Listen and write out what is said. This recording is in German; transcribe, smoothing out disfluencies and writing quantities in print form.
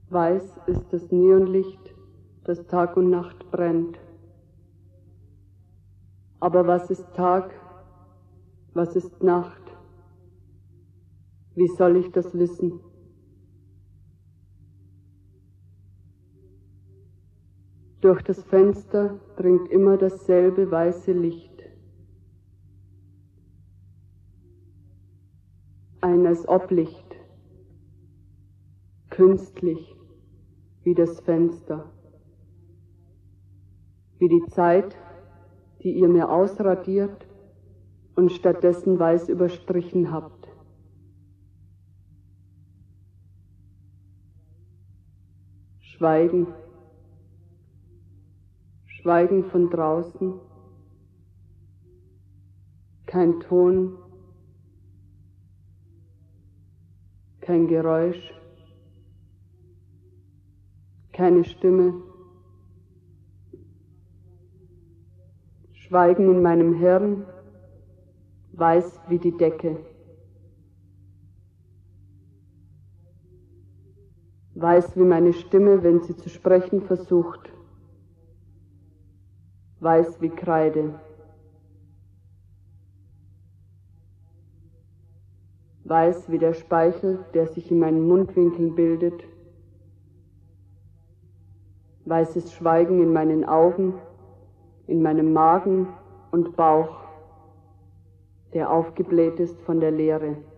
Weiß ist das Neonlicht, das Tag und Nacht brennt. Aber was ist Tag? Was ist Nacht? Wie soll ich das wissen? Durch das Fenster dringt immer dasselbe weiße Licht. Ein als ob Licht, künstlich wie das Fenster, wie die Zeit, die ihr mir ausradiert und stattdessen weiß überstrichen habt. Schweigen, Schweigen von draußen, kein Ton, kein Geräusch, keine Stimme. Schweigen in meinem Hirn, weiß wie die Decke. Weiß wie meine Stimme, wenn sie zu sprechen versucht. Weiß wie Kreide. Weiß wie der Speichel, der sich in meinen Mundwinkeln bildet. Weißes Schweigen in meinen Augen, in meinem Magen und Bauch, der aufgebläht ist von der Leere.